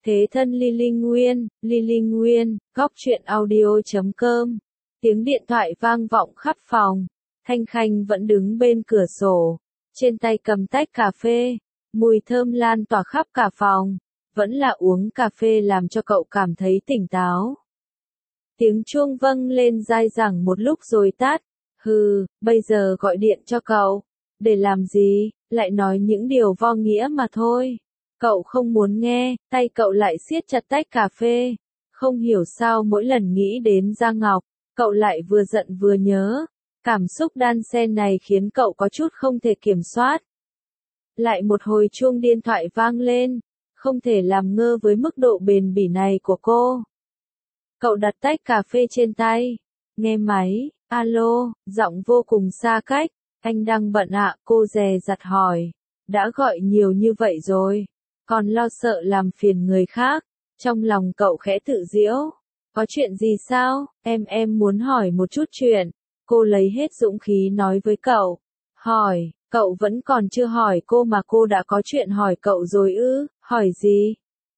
Thế thân Lily Nguyên, góc truyện audio.com. Tiếng điện thoại vang vọng khắp phòng. Thanh Khanh vẫn đứng bên cửa sổ, trên tay cầm tách cà phê, mùi thơm lan tỏa khắp cả phòng. Vẫn là uống cà phê làm cho cậu cảm thấy tỉnh táo. Tiếng chuông vang lên dai dẳng một lúc rồi tắt. Bây giờ gọi điện cho cậu. Để làm gì, lại nói những điều vô nghĩa mà thôi. Cậu không muốn nghe, tay cậu lại siết chặt tách cà phê. Không hiểu sao mỗi lần nghĩ đến Giang Ngọc, cậu lại vừa giận vừa nhớ. Cảm xúc đan xen này khiến cậu có chút không thể kiểm soát. Lại một hồi chuông điện thoại vang lên, không thể làm ngơ với mức độ bền bỉ này của cô. Cậu đặt tách cà phê trên tay, nghe máy, alo, giọng vô cùng xa cách. Anh đang bận ạ, cô dè dặt hỏi. Đã gọi nhiều như vậy rồi, còn lo sợ làm phiền người khác. Trong lòng cậu khẽ tự giễu. Có chuyện gì sao, em muốn hỏi một chút chuyện. Cô lấy hết dũng khí nói với cậu. Hỏi, cậu vẫn còn chưa hỏi cô mà cô đã có chuyện hỏi cậu rồi ư, hỏi gì?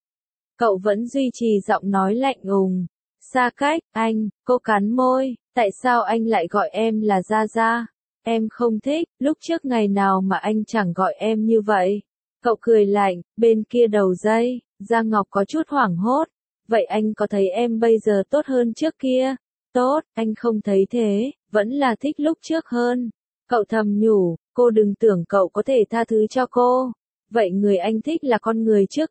Cậu vẫn duy trì giọng nói lạnh lùng. Xa cách, anh, cô cắn môi, tại sao anh lại gọi em là Gia Gia? Em không thích, lúc trước ngày nào mà anh chẳng gọi em như vậy. Cậu cười lạnh, bên kia đầu dây, Giang Ngọc có chút hoảng hốt. Vậy anh có thấy em bây giờ tốt hơn trước kia? Tốt, anh không thấy thế, vẫn là thích lúc trước hơn. Cậu thầm nhủ, cô đừng tưởng cậu có thể tha thứ cho cô. Vậy người anh thích là con người trước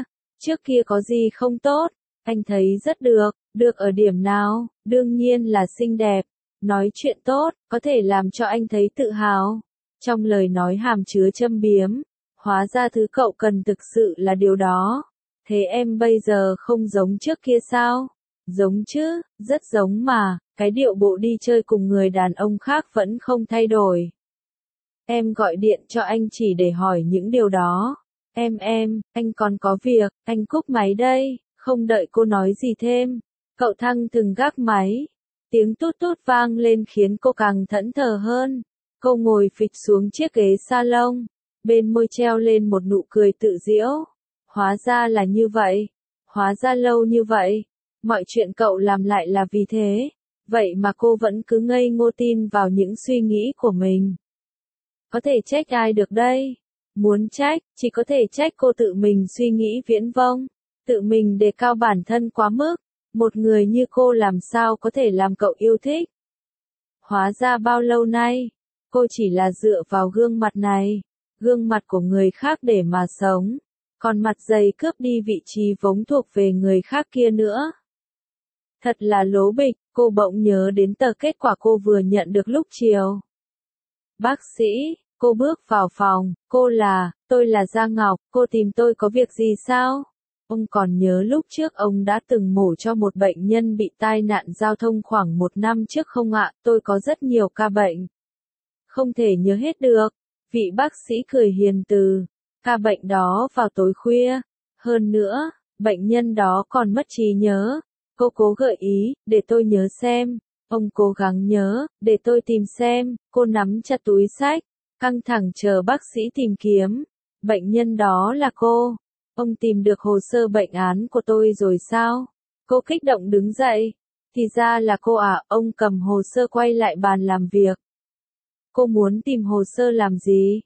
kia có gì không tốt? Anh thấy rất được ở điểm nào? Đương nhiên là xinh đẹp. Nói chuyện tốt, có thể làm cho anh thấy tự hào. Trong lời nói hàm chứa châm biếm, hóa ra thứ cậu cần thực sự là điều đó. Thế em bây giờ không giống trước kia sao? Giống chứ, rất giống mà, cái điệu bộ đi chơi cùng người đàn ông khác vẫn không thay đổi. Em gọi điện cho anh chỉ để hỏi những điều đó. Anh còn có việc, anh cúp máy đây, không đợi cô nói gì thêm. Cậu thăng thừng gác máy. Tiếng tút tút vang lên khiến cô càng thẫn thờ hơn. Cô ngồi phịch xuống chiếc ghế salon. Bên môi treo lên một nụ cười tự giễu. Hóa ra là như vậy. Hóa ra lâu như vậy. Mọi chuyện cậu làm lại là vì thế. Vậy mà cô vẫn cứ ngây ngô tin vào những suy nghĩ của mình. Có thể trách ai được đây? Muốn trách, chỉ có thể trách cô tự mình suy nghĩ viễn vông. Tự mình đề cao bản thân quá mức. Một người như cô làm sao có thể làm cậu yêu thích? Hóa ra bao lâu nay, cô chỉ là dựa vào gương mặt này, gương mặt của người khác để mà sống, còn mặt dày cướp đi vị trí vốn thuộc về người khác kia nữa. Thật là lố bịch, cô bỗng nhớ đến tờ kết quả cô vừa nhận được lúc chiều. Bác sĩ, cô bước vào phòng, tôi là Giang Ngọc, cô tìm tôi có việc gì sao? Ông còn nhớ lúc trước ông đã từng mổ cho một bệnh nhân bị tai nạn giao thông khoảng 1 năm trước không ạ? Tôi có rất nhiều ca bệnh. Không thể nhớ hết được. Vị bác sĩ cười hiền từ. Ca bệnh đó vào tối khuya. Hơn nữa, bệnh nhân đó còn mất trí nhớ. Cô cố gợi ý, để tôi nhớ xem. Ông cố gắng nhớ, để tôi tìm xem. Cô nắm chặt túi xách, căng thẳng chờ bác sĩ tìm kiếm. Bệnh nhân đó là cô. Ông tìm được hồ sơ bệnh án của tôi rồi sao? Cô kích động đứng dậy. Thì ra là cô à, ông cầm hồ sơ quay lại bàn làm việc. Cô muốn tìm hồ sơ làm gì?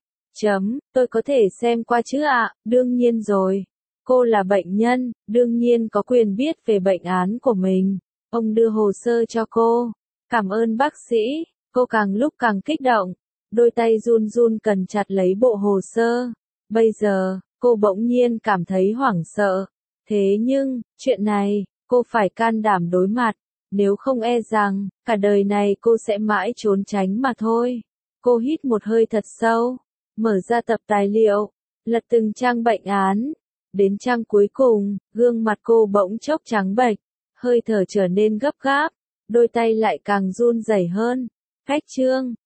Tôi có thể xem qua chứ ạ? Đương nhiên rồi. Cô là bệnh nhân, đương nhiên có quyền biết về bệnh án của mình. Ông đưa hồ sơ cho cô. Cảm ơn bác sĩ. Cô càng lúc càng kích động. Đôi tay run run cần chặt lấy bộ hồ sơ. Bây giờ, cô bỗng nhiên cảm thấy hoảng sợ. Thế nhưng, chuyện này, cô phải can đảm đối mặt. Nếu không e rằng, cả đời này cô sẽ mãi trốn tránh mà thôi. Cô hít một hơi thật sâu. Mở ra tập tài liệu. Lật từng trang bệnh án. Đến trang cuối cùng, gương mặt cô bỗng chốc trắng bệch. Hơi thở trở nên gấp gáp. Đôi tay lại càng run rẩy hơn. Cách chương.